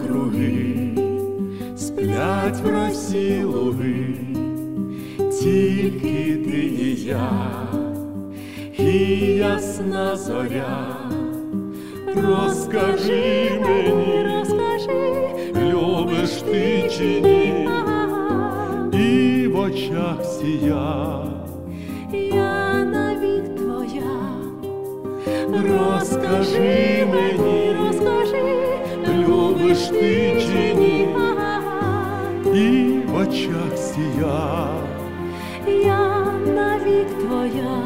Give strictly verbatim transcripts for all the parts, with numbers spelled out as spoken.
навкруги, сплять в росі луги, тільки ти і я, і ясна зоря. Розкажи мені, розкажи, любиш ти чи ні, і в очах сія, я навік твоя. розкажи мені, розкажи, любиш ти чи ні, і в очах сія, я навік твоя.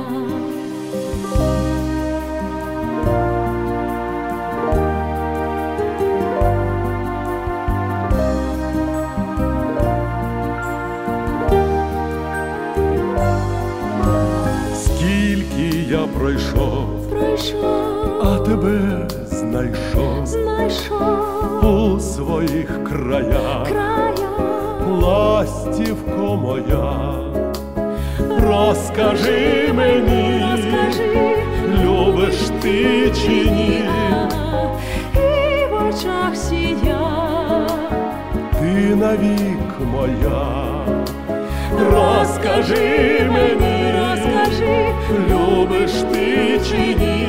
Скільки я пройшов, Пройшов, а тебе знайшов знайшов у своїх краях, края, ластівко моя. Розкажи мені, розкажи, любиш ти чи ні, і в очах сія, ти навік моя. Розкажи мені, розкажи, любиш ти чи ні,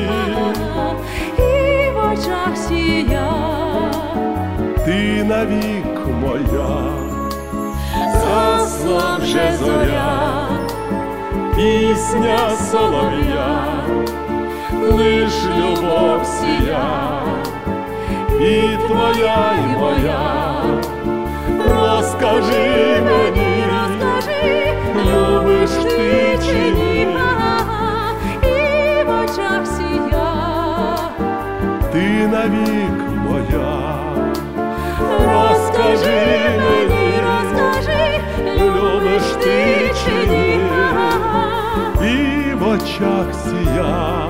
і в очах сія, ти навік моя. Засла вже зоря, пісня солов'я, лиш любов сія, і твоя, і моя. Розкажи мені, розкажи, любиш ти чи ні, і в очах сія, ти навік моя. Розкажи мені, розкажи, любиш ти чи ні, і в очах сія,